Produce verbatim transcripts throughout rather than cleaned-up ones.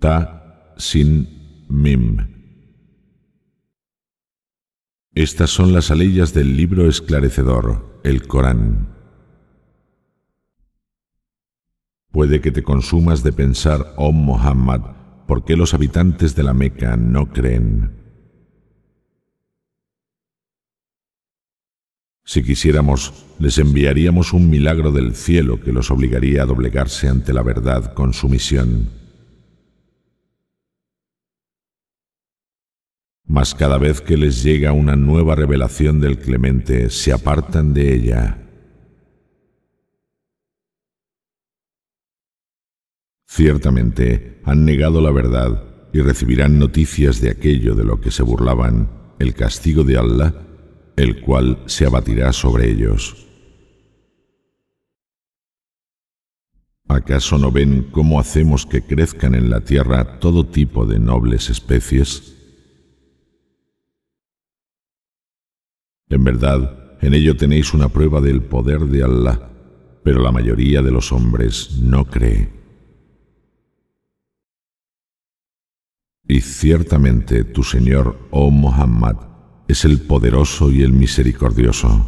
Ta, Sin, Mim. Estas son las aleyas del libro esclarecedor, el Corán. Puede que te consumas de pensar, oh Muhammad, ¿por qué los habitantes de la Meca no creen? Si quisiéramos, les enviaríamos un milagro del cielo que los obligaría a doblegarse ante la verdad con sumisión. Mas cada vez que les llega una nueva revelación del Clemente, se apartan de ella. Ciertamente han negado la verdad y recibirán noticias de aquello de lo que se burlaban, el castigo de Allah, el cual se abatirá sobre ellos. ¿Acaso no ven cómo hacemos que crezcan en la tierra todo tipo de nobles especies? En verdad, en ello tenéis una prueba del poder de Allah, pero la mayoría de los hombres no cree. Y ciertamente tu Señor, oh Muhammad, es el poderoso y el misericordioso.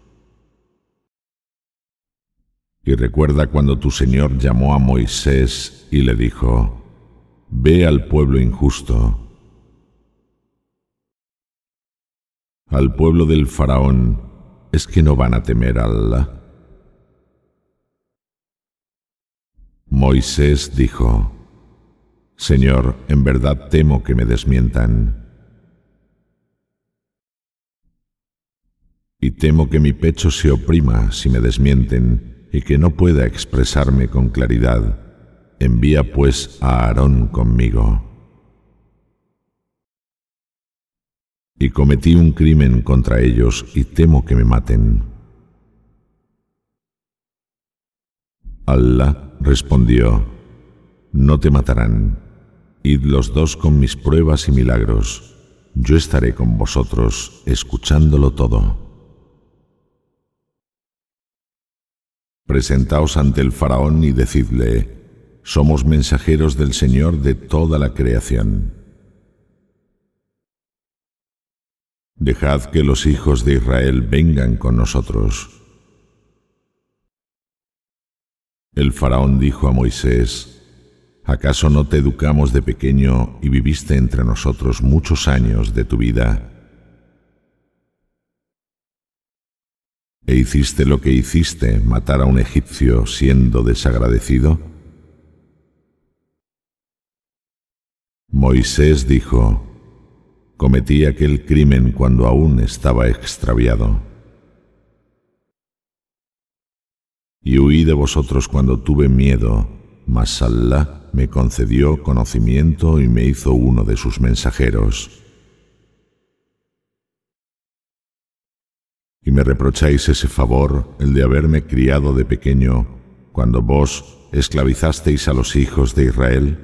Y recuerda cuando tu Señor llamó a Moisés y le dijo: Ve al pueblo injusto, al pueblo del faraón, ¿es que no van a temer a Allah? Moisés dijo: Señor, en verdad temo que me desmientan. Y temo que mi pecho se oprima si me desmienten y que no pueda expresarme con claridad. Envía pues a Aarón conmigo. Y cometí un crimen contra ellos y temo que me maten. Allah respondió: No te matarán. Id los dos con mis pruebas y milagros. Yo estaré con vosotros, escuchándolo todo. Presentaos ante el faraón y decidle: somos mensajeros del Señor de toda la creación. Dejad que los hijos de Israel vengan con nosotros. El faraón dijo a Moisés: ¿acaso no te educamos de pequeño y viviste entre nosotros muchos años de tu vida? ¿E hiciste lo que hiciste, matar a un egipcio siendo desagradecido? Moisés dijo: cometí aquel crimen cuando aún estaba extraviado. Y huí de vosotros cuando tuve miedo, mas Allah me concedió conocimiento y me hizo uno de sus mensajeros. Y me reprocháis ese favor, el de haberme criado de pequeño, cuando vos esclavizasteis a los hijos de Israel.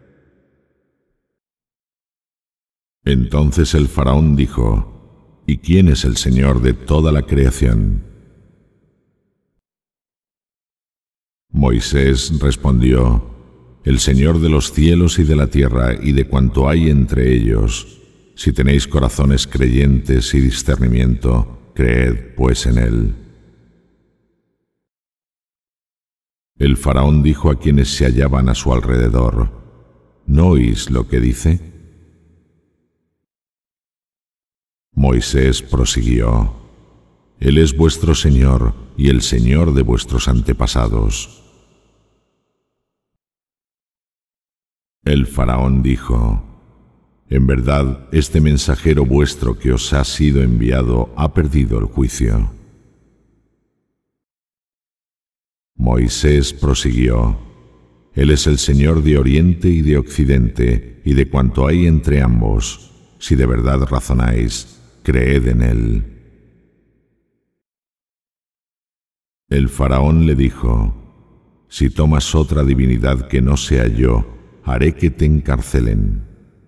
Entonces el faraón dijo: ¿y quién es el Señor de toda la creación? Moisés respondió: el Señor de los cielos y de la tierra y de cuanto hay entre ellos. Si tenéis corazones creyentes y discernimiento, creed pues en Él. El faraón dijo a quienes se hallaban a su alrededor: ¿no oís lo que dice? Moisés prosiguió: Él es vuestro Señor y el Señor de vuestros antepasados. El faraón dijo: en verdad, este mensajero vuestro que os ha sido enviado ha perdido el juicio. Moisés prosiguió: Él es el Señor de Oriente y de Occidente, y de cuanto hay entre ambos. Si de verdad razonáis, creed en Él. El faraón le dijo: si tomas otra divinidad que no sea yo, haré que te encarcelen.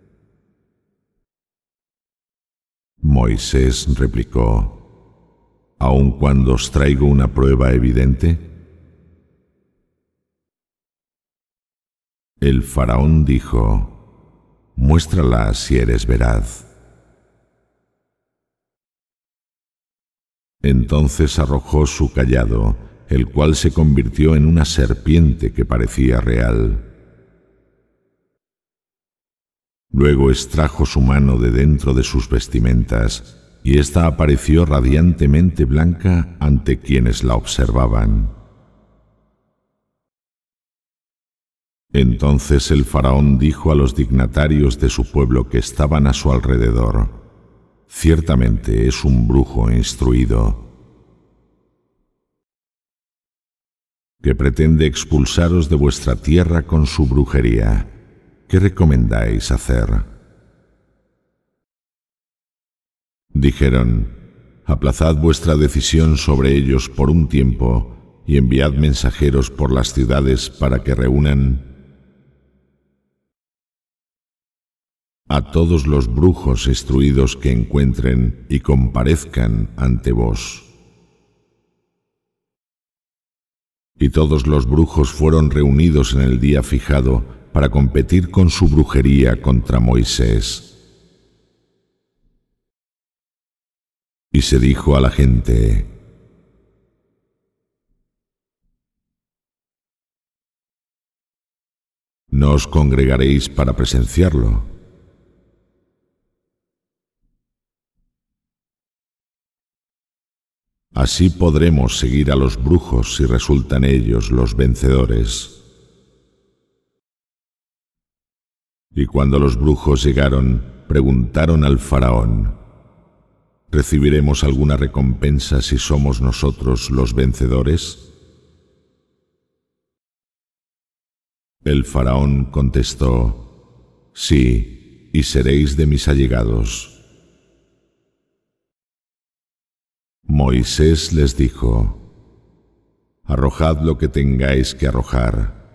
Moisés replicó: ¿aun cuando os traigo una prueba evidente? El faraón dijo: «Muéstrala si eres veraz». Entonces arrojó su cayado, el cual se convirtió en una serpiente que parecía real. Luego extrajo su mano de dentro de sus vestimentas, y ésta apareció radiantemente blanca ante quienes la observaban. Entonces el faraón dijo a los dignatarios de su pueblo que estaban a su alrededor: «Ciertamente es un brujo instruido, que pretende expulsaros de vuestra tierra con su brujería. ¿Qué recomendáis hacer?». Dijeron: «Aplazad vuestra decisión sobre ellos por un tiempo y enviad mensajeros por las ciudades para que reúnan a todos los brujos instruidos que encuentren y comparezcan ante vos». Y todos los brujos fueron reunidos en el día fijado para competir con su brujería contra Moisés. Y se dijo a la gente: «¿No os congregaréis para presenciarlo?». Así podremos seguir a los brujos si resultan ellos los vencedores. Y cuando los brujos llegaron, preguntaron al faraón: ¿recibiremos alguna recompensa si somos nosotros los vencedores? El faraón contestó: «Sí, y seréis de mis allegados». Moisés les dijo: «Arrojad lo que tengáis que arrojar».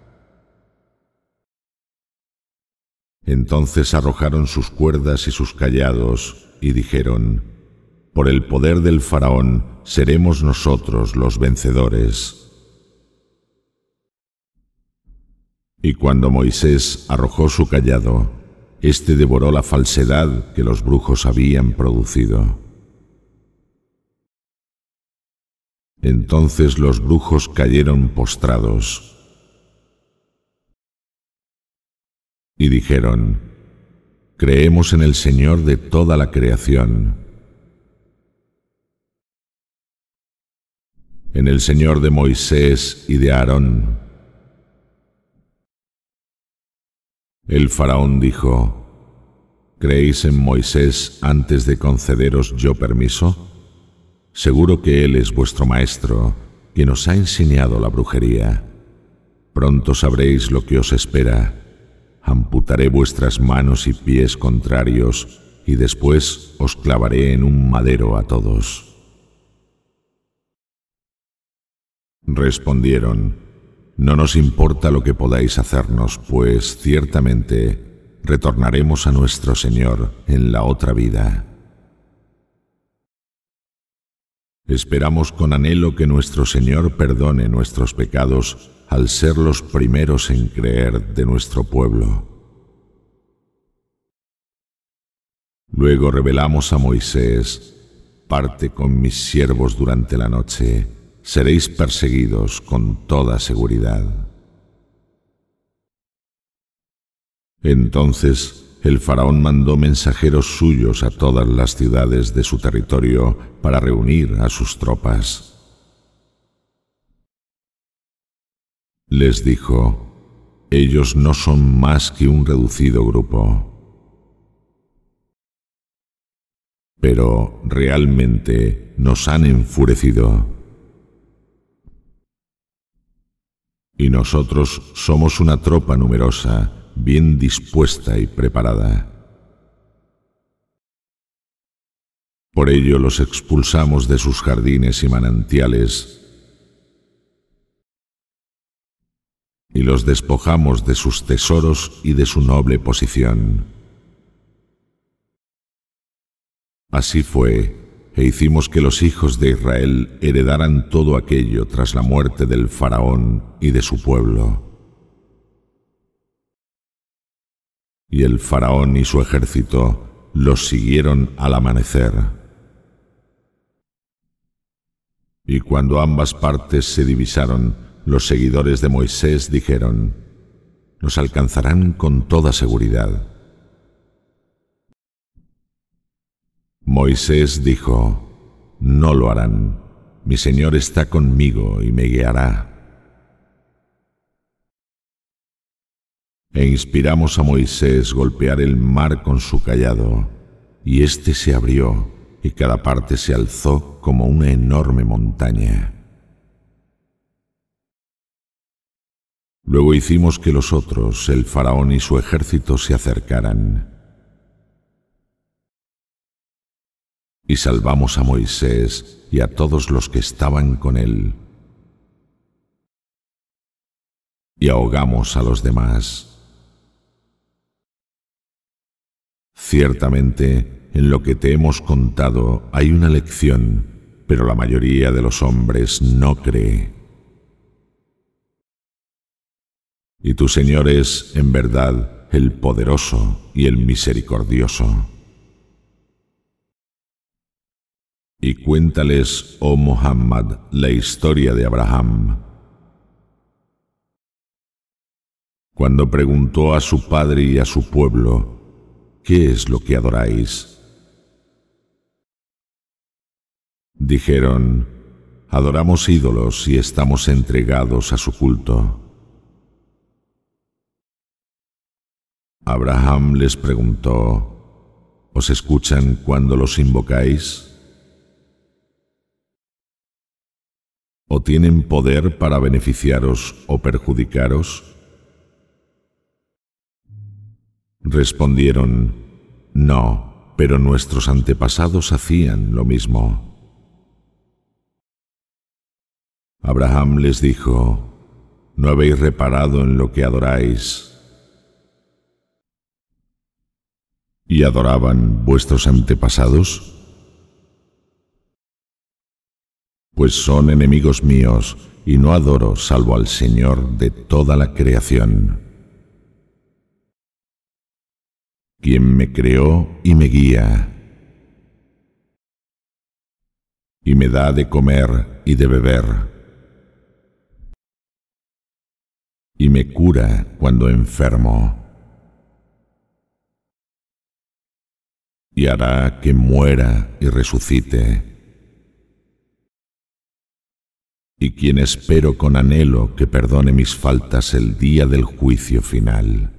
Entonces arrojaron sus cuerdas y sus cayados y dijeron: «Por el poder del faraón seremos nosotros los vencedores». Y cuando Moisés arrojó su cayado, éste devoró la falsedad que los brujos habían producido. Entonces los brujos cayeron postrados y dijeron: «Creemos en el Señor de toda la creación, en el Señor de Moisés y de Aarón». El faraón dijo: «¿Creéis en Moisés antes de concederos yo permiso? Seguro que él es vuestro maestro, quien os ha enseñado la brujería. Pronto sabréis lo que os espera. Amputaré vuestras manos y pies contrarios, y después os clavaré en un madero a todos». Respondieron: «No nos importa lo que podáis hacernos, pues ciertamente retornaremos a nuestro Señor en la otra vida. Esperamos con anhelo que nuestro Señor perdone nuestros pecados al ser los primeros en creer de nuestro pueblo». Luego revelamos a Moisés: «Parte con mis siervos durante la noche, seréis perseguidos con toda seguridad». Entonces el faraón mandó mensajeros suyos a todas las ciudades de su territorio para reunir a sus tropas. Les dijo: «Ellos no son más que un reducido grupo, pero realmente nos han enfurecido. Y nosotros somos una tropa numerosa, bien dispuesta y preparada. Por ello los expulsamos de sus jardines y manantiales y los despojamos de sus tesoros y de su noble posición. Así fue, e hicimos que los hijos de Israel heredaran todo aquello tras la muerte del faraón y de su pueblo. y el faraón y su ejército los siguieron al amanecer. Y cuando ambas partes se divisaron, los seguidores de Moisés dijeron: «Nos alcanzarán con toda seguridad». Moisés dijo: «No lo harán. Mi Señor está conmigo y me guiará». E inspiramos a Moisés golpear el mar con su cayado, y éste se abrió, y cada parte se alzó como una enorme montaña. Luego hicimos que los otros, el faraón y su ejército, se acercaran. Y salvamos a Moisés y a todos los que estaban con él. Y ahogamos a los demás. Ciertamente, en lo que te hemos contado hay una lección, pero la mayoría de los hombres no cree. Y tu Señor es, en verdad, el poderoso y el misericordioso. Y cuéntales, oh Muhammad, la historia de Abraham. Cuando preguntó a su padre y a su pueblo: ¿qué es lo que adoráis? Dijeron: adoramos ídolos y estamos entregados a su culto. Abraham les preguntó: ¿os escuchan cuando los invocáis? ¿O tienen poder para beneficiaros o perjudicaros? Respondieron: no, pero nuestros antepasados hacían lo mismo. Abraham les dijo: ¿no habéis reparado en lo que adoráis? ¿Y adoraban vuestros antepasados? Pues son enemigos míos, y no adoro salvo al Señor de toda la creación, quien me creó y me guía, y me da de comer y de beber, y me cura cuando enfermo, y hará que muera y resucite, y quien espero con anhelo que perdone mis faltas el día del juicio final.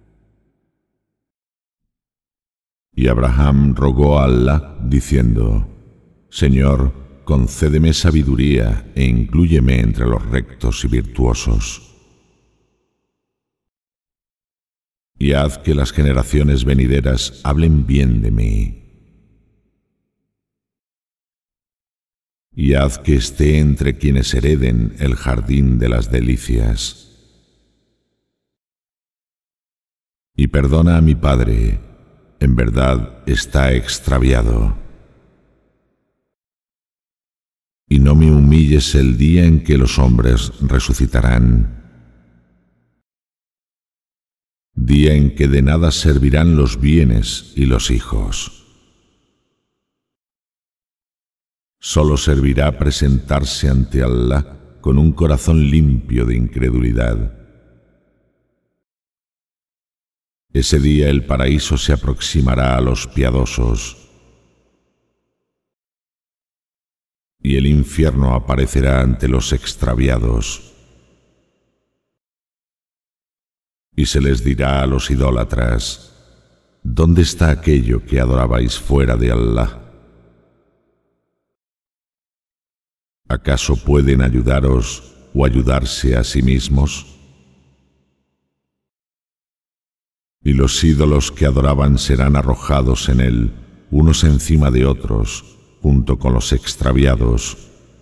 Y Abraham rogó a Allah, diciendo: Señor, concédeme sabiduría e inclúyeme entre los rectos y virtuosos. Y haz que las generaciones venideras hablen bien de mí. Y haz que esté entre quienes hereden el jardín de las delicias. Y perdona a mi padre, en verdad está extraviado. Y no me humilles el día en que los hombres resucitarán, día en que de nada servirán los bienes y los hijos. Solo servirá presentarse ante Allah con un corazón limpio de incredulidad. Ese día el paraíso se aproximará a los piadosos y el infierno aparecerá ante los extraviados. Y se les dirá a los idólatras: ¿dónde está aquello que adorabais fuera de Allah? ¿Acaso pueden ayudaros o ayudarse a sí mismos? Y los ídolos que adoraban serán arrojados en él, unos encima de otros, junto con los extraviados,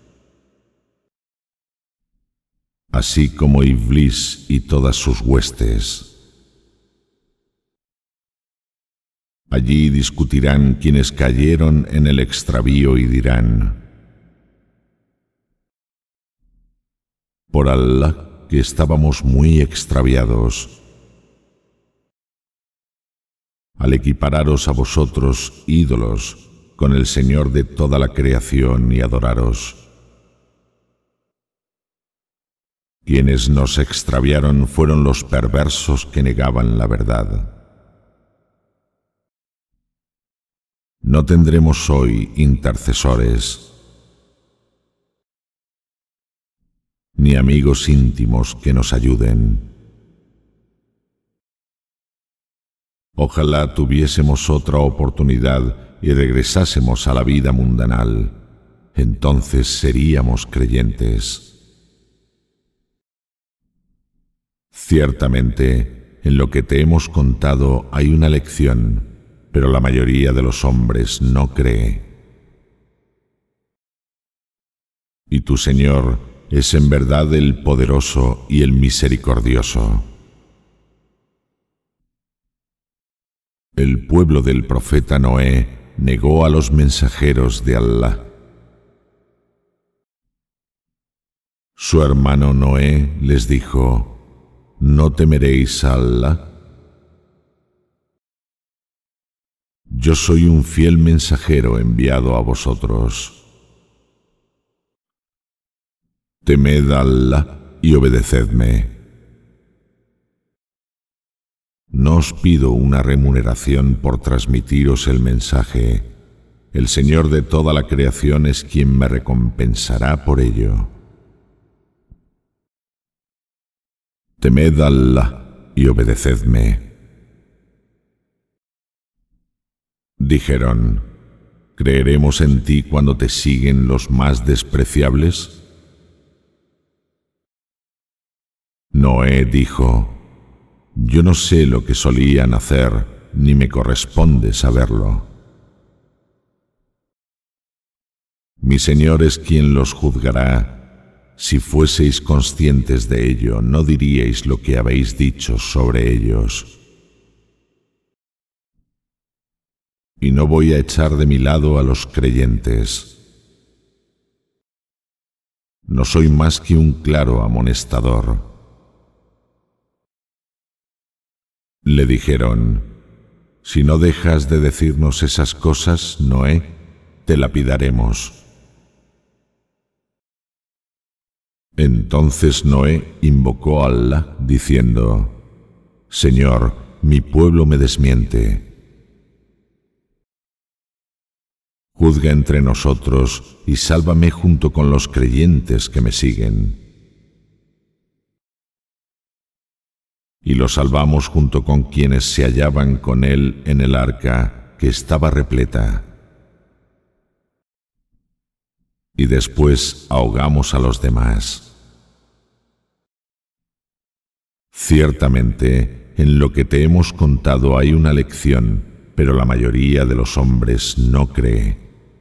así como Iblis y todas sus huestes. Allí discutirán quienes cayeron en el extravío y dirán: por Allah, que estábamos muy extraviados. al equipararos a vosotros ídolos con el Señor de toda la creación y adoraros. Quienes nos extraviaron fueron los perversos que negaban la verdad. No tendremos hoy intercesores, ni amigos íntimos que nos ayuden. Ojalá tuviésemos otra oportunidad y regresásemos a la vida mundanal, entonces seríamos creyentes. Ciertamente, en lo que te hemos contado hay una lección, pero la mayoría de los hombres no cree. Y tu Señor es en verdad el poderoso y el misericordioso. El pueblo del profeta Noé negó a los mensajeros de Allah. Su hermano Noé les dijo: ¿No temeréis a Allah? Yo soy un fiel mensajero enviado a vosotros. Temed a Allah y obedecedme. No os pido una remuneración por transmitiros el mensaje. El Señor de toda la creación es quien me recompensará por ello. Temed a Allah y obedecedme. Dijeron: ¿creeremos en ti cuando te siguen los más despreciables? Noé dijo: yo no sé lo que solían hacer, ni me corresponde saberlo. Mi Señor es quien los juzgará. Si fueseis conscientes de ello, no diríais lo que habéis dicho sobre ellos. Y no voy a echar de mi lado a los creyentes. No soy más que un claro amonestador. Le dijeron: si no dejas de decirnos esas cosas, Noé, te lapidaremos. Entonces Noé invocó a Allah, diciendo: Señor, mi pueblo me desmiente. Juzga entre nosotros y sálvame junto con los creyentes que me siguen. Y lo salvamos junto con quienes se hallaban con él en el arca, que estaba repleta. Y después ahogamos a los demás. Ciertamente, en lo que te hemos contado hay una lección, pero la mayoría de los hombres no cree.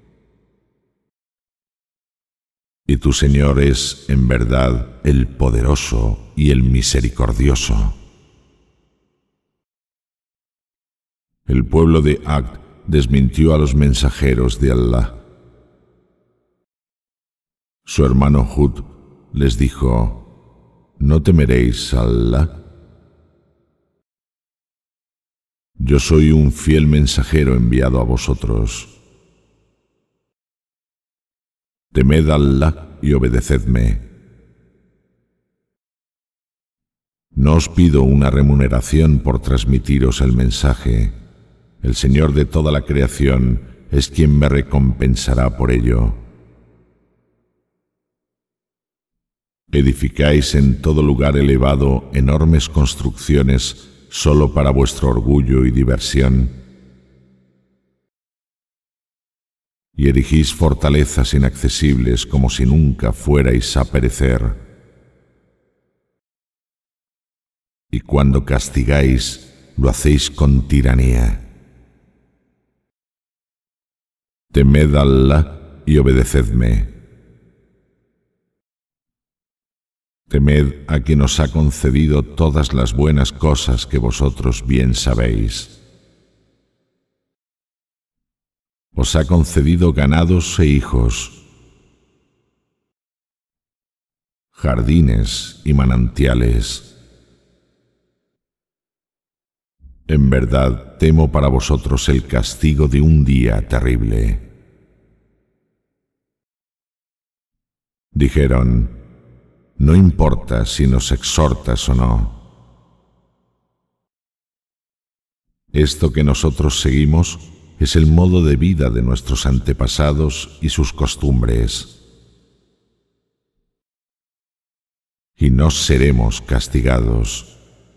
Y tu Señor es, en verdad, el poderoso y el misericordioso. El pueblo de Ad desmintió a los mensajeros de Allah. Su hermano Hud les dijo: ¿no temeréis a Allah? Yo soy un fiel mensajero enviado a vosotros. Temed a Allah y obedecedme. No os pido una remuneración por transmitiros el mensaje. El Señor de toda la creación es quien me recompensará por ello. Edificáis en todo lugar elevado enormes construcciones solo para vuestro orgullo y diversión, y erigís fortalezas inaccesibles como si nunca fuerais a perecer. Y cuando castigáis, lo hacéis con tiranía. Temed a Allah y obedecedme. Temed a quien os ha concedido todas las buenas cosas que vosotros bien sabéis. Os ha concedido ganados e hijos, jardines y manantiales. En verdad, temo para vosotros el castigo de un día terrible. Dijeron: no importa si nos exhortas o no. Esto que nosotros seguimos es el modo de vida de nuestros antepasados y sus costumbres. Y no seremos castigados.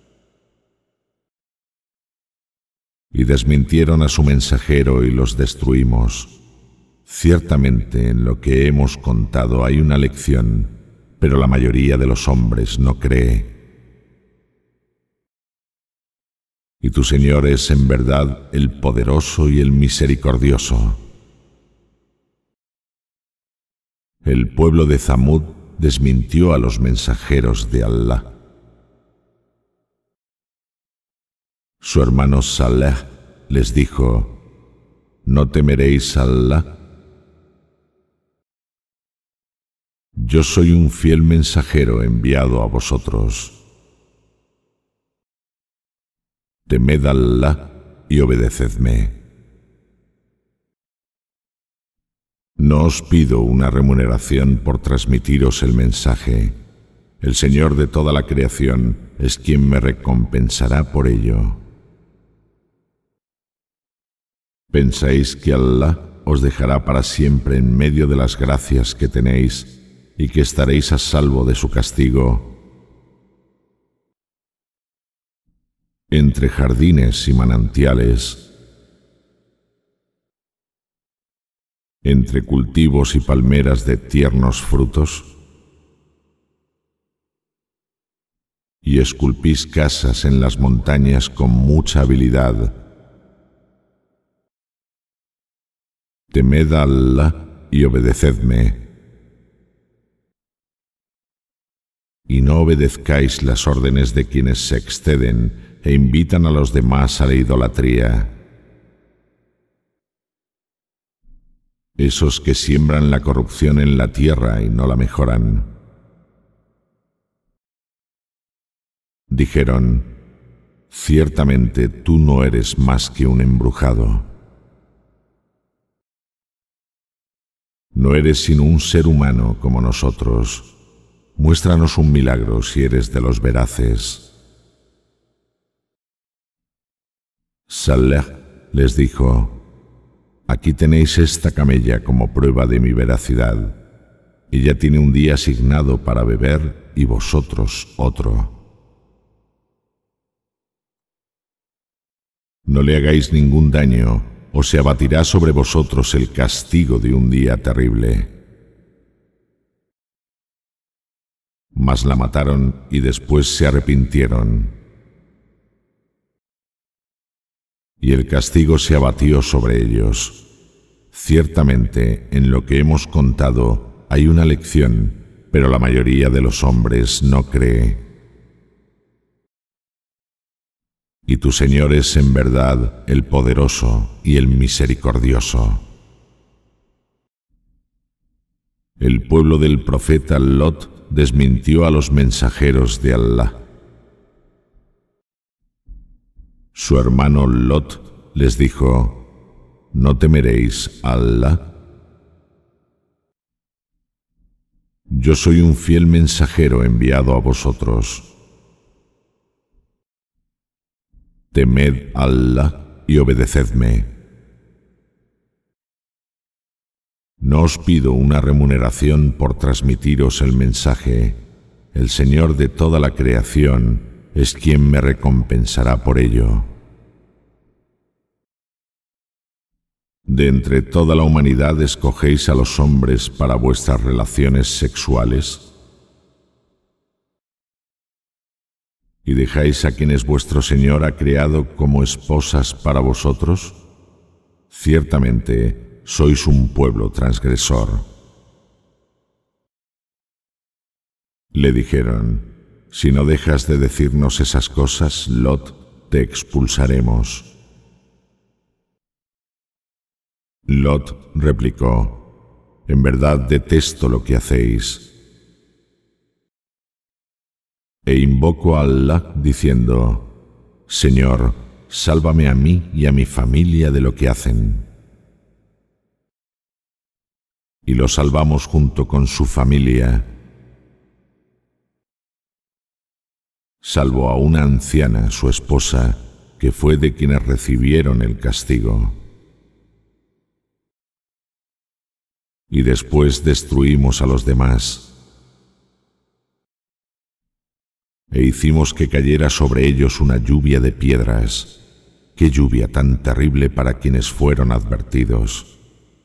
Y desmintieron a su mensajero y los destruimos. Ciertamente en lo que hemos contado hay una lección, pero la mayoría de los hombres no cree. Y tu Señor es en verdad el poderoso y el misericordioso. El pueblo de Zamud desmintió a los mensajeros de Allah. Su hermano Saleh les dijo: ¿no temeréis a Allah? Yo soy un fiel mensajero enviado a vosotros. Temed a Allah y obedecedme. No os pido una remuneración por transmitiros el mensaje. El Señor de toda la creación es quien me recompensará por ello. ¿Pensáis que Allah os dejará para siempre en medio de las gracias que tenéis y que estaréis a salvo de su castigo? Entre jardines y manantiales, entre cultivos y palmeras de tiernos frutos, y esculpís casas en las montañas con mucha habilidad. Temed a Allah y obedecedme. Y no obedezcáis las órdenes de quienes se exceden e invitan a los demás a la idolatría. Esos que siembran la corrupción en la tierra y no la mejoran. Dijeron: ciertamente tú no eres más que un embrujado. No eres sino un ser humano como nosotros. Muéstranos un milagro si eres de los veraces. Saleh les dijo: aquí tenéis esta camella como prueba de mi veracidad. Ella tiene un día asignado para beber y vosotros otro. No le hagáis ningún daño, o se abatirá sobre vosotros el castigo de un día terrible. Mas la mataron y después se arrepintieron. Y el castigo se abatió sobre ellos. Ciertamente, en lo que hemos contado hay una lección, pero la mayoría de los hombres no cree. Y tu Señor es en verdad el poderoso y el misericordioso. El pueblo del profeta Lot desmintió a los mensajeros de Allah. Su hermano Lot les dijo: ¿no temeréis a Allah? Yo soy un fiel mensajero enviado a vosotros. Temed a Allah y obedecedme. No os pido una remuneración por transmitiros el mensaje. El Señor de toda la creación es quien me recompensará por ello. De entre toda la humanidad escogéis a los hombres para vuestras relaciones sexuales y dejáis a quienes vuestro Señor ha creado como esposas para vosotros. Ciertamente sois un pueblo transgresor. Le dijeron: si no dejas de decirnos esas cosas, Lot, te expulsaremos. Lot replicó: en verdad detesto lo que hacéis. E invocó a Allah diciendo: Señor, sálvame a mí y a mi familia de lo que hacen. Y lo salvamos junto con su familia, salvo a una anciana, su esposa, que fue de quienes recibieron el castigo. Y después destruimos a los demás, e hicimos que cayera sobre ellos una lluvia de piedras. ¡Qué lluvia tan terrible para quienes fueron advertidos!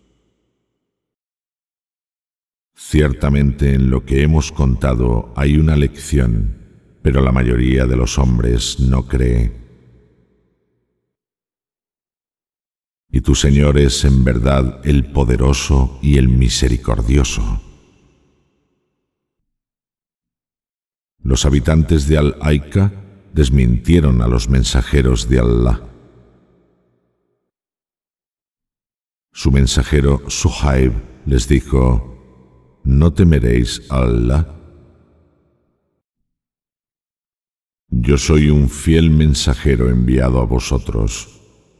Ciertamente en lo que hemos contado hay una lección, pero la mayoría de los hombres no cree. Y tu Señor es en verdad el poderoso y el misericordioso. Los habitantes de Al-Aika desmintieron a los mensajeros de Allah. Su mensajero Suhaib les dijo: ¿No temeréis a Allah? Yo soy un fiel mensajero enviado a vosotros.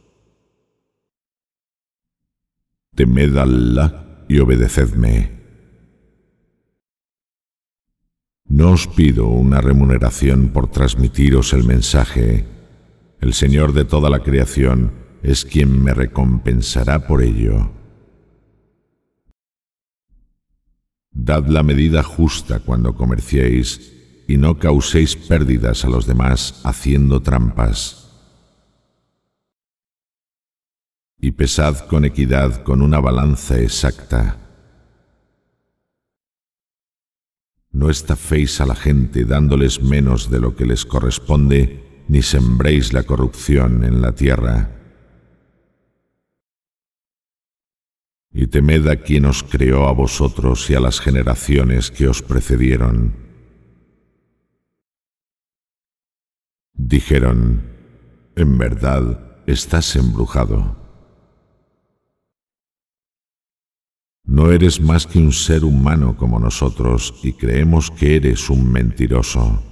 Temed a Allah y obedecedme. No os pido una remuneración por transmitiros el mensaje. El Señor de toda la creación es quien me recompensará por ello. Dad la medida justa cuando comerciéis y no causéis pérdidas a los demás haciendo trampas. Y pesad con equidad con una balanza exacta. No estaféis a la gente dándoles menos de lo que les corresponde, ni sembréis la corrupción en la tierra. Y temed a quien os creó a vosotros y a las generaciones que os precedieron. Dijeron: en verdad, estás embrujado. No eres más que un ser humano como nosotros y creemos que eres un mentiroso.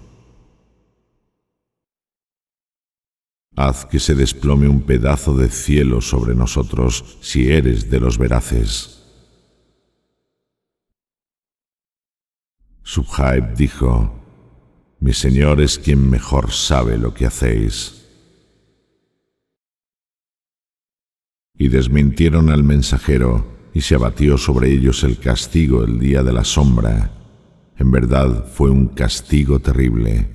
Haz que se desplome un pedazo de cielo sobre nosotros si eres de los veraces. Suhaib dijo: mi Señor es quien mejor sabe lo que hacéis. Y desmintieron al mensajero, y se abatió sobre ellos el castigo el día de la sombra. En verdad fue un castigo terrible.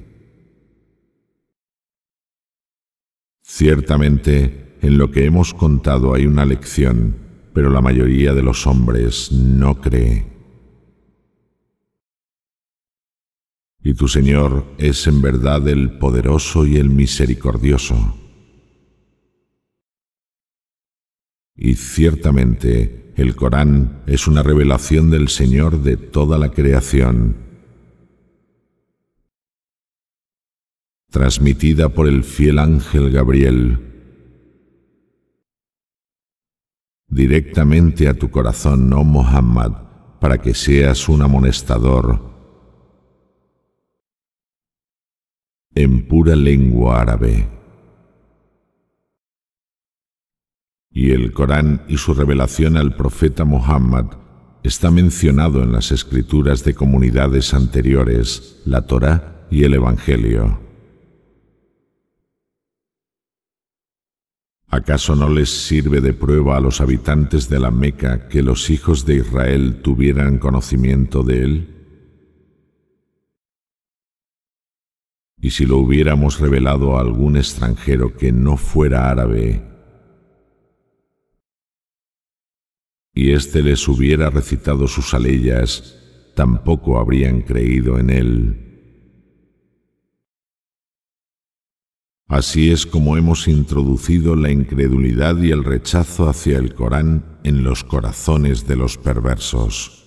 Ciertamente, en lo que hemos contado hay una lección, pero la mayoría de los hombres no cree. Y tu Señor es en verdad el poderoso y el misericordioso. Y ciertamente, el Corán es una revelación del Señor de toda la creación, transmitida por el fiel ángel Gabriel, directamente a tu corazón, oh Muhammad, para que seas un amonestador en pura lengua árabe. Y el Corán y su revelación al profeta Muhammad está mencionado en las escrituras de comunidades anteriores, la Torá y el Evangelio. ¿Acaso no les sirve de prueba a los habitantes de la Meca que los hijos de Israel tuvieran conocimiento de él? Y si lo hubiéramos revelado a algún extranjero que no fuera árabe, y éste les hubiera recitado sus aleyas, tampoco habrían creído en él. Así es como hemos introducido la incredulidad y el rechazo hacia el Corán en los corazones de los perversos.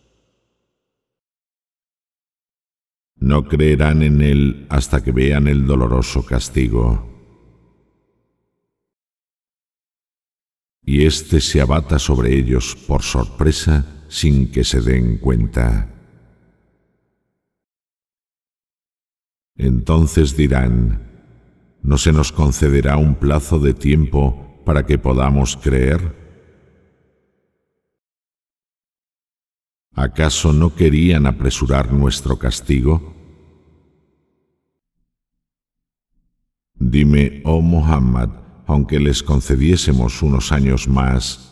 No creerán en él hasta que vean el doloroso castigo. Y éste se abata sobre ellos por sorpresa sin que se den cuenta. Entonces dirán: ¿no se nos concederá un plazo de tiempo para que podamos creer? ¿Acaso no querían apresurar nuestro castigo? Dime, oh Muhammad, aunque les concediésemos unos años más,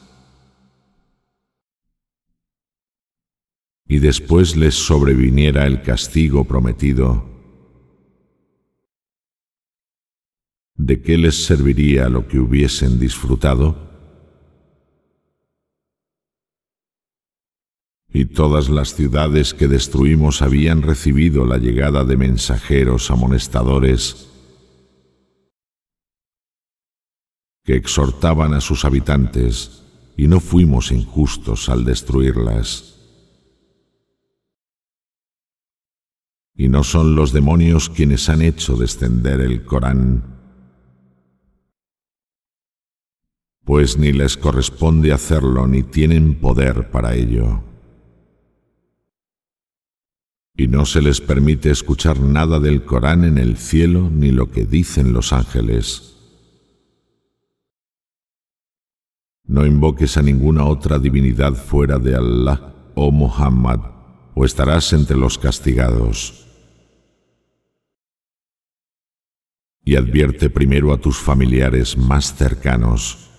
y después les sobreviniera el castigo prometido, ¿de qué les serviría lo que hubiesen disfrutado? Y todas las ciudades que destruimos habían recibido la llegada de mensajeros amonestadores que exhortaban a sus habitantes, y no fuimos injustos al destruirlas. Y no son los demonios quienes han hecho descender el Corán, pues ni les corresponde hacerlo ni tienen poder para ello. Y no se les permite escuchar nada del Corán en el cielo ni lo que dicen los ángeles. No invoques a ninguna otra divinidad fuera de Allah, oh Muhammad, o estarás entre los castigados. Y advierte primero a tus familiares más cercanos.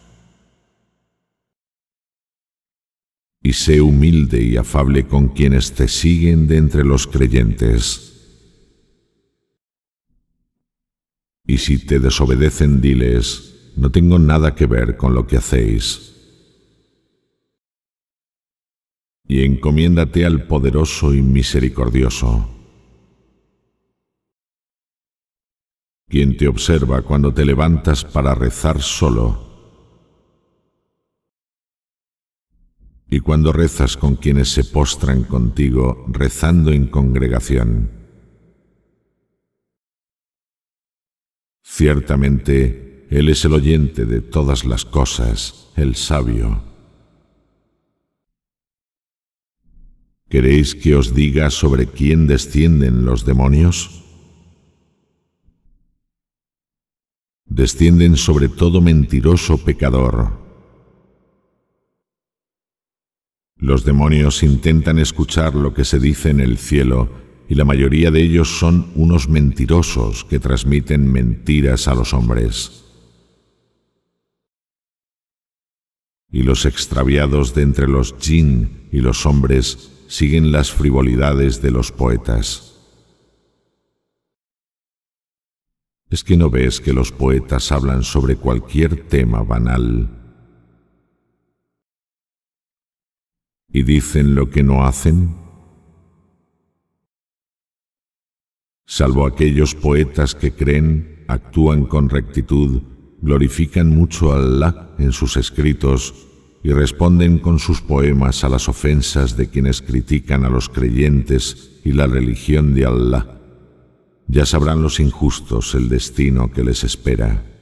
Y sé humilde y afable con quienes te siguen de entre los creyentes. Y si te desobedecen, diles, no tengo nada que ver con lo que hacéis. Y encomiéndate al poderoso y misericordioso, quien te observa cuando te levantas para rezar solo y cuando rezas con quienes se postran contigo rezando en congregación. Ciertamente, Él es el oyente de todas las cosas, el sabio. ¿Queréis que os diga sobre quién descienden los demonios? Descienden sobre todo mentiroso pecador. Los demonios intentan escuchar lo que se dice en el cielo, y la mayoría de ellos son unos mentirosos que transmiten mentiras a los hombres. Y los extraviados de entre los jinn y los hombres siguen las frivolidades de los poetas. ¿Es que no ves que los poetas hablan sobre cualquier tema banal y dicen lo que no hacen? Salvo aquellos poetas que creen, actúan con rectitud, glorifican mucho a Allah en sus escritos y responden con sus poemas a las ofensas de quienes critican a los creyentes y la religión de Allah. Ya sabrán los injustos el destino que les espera.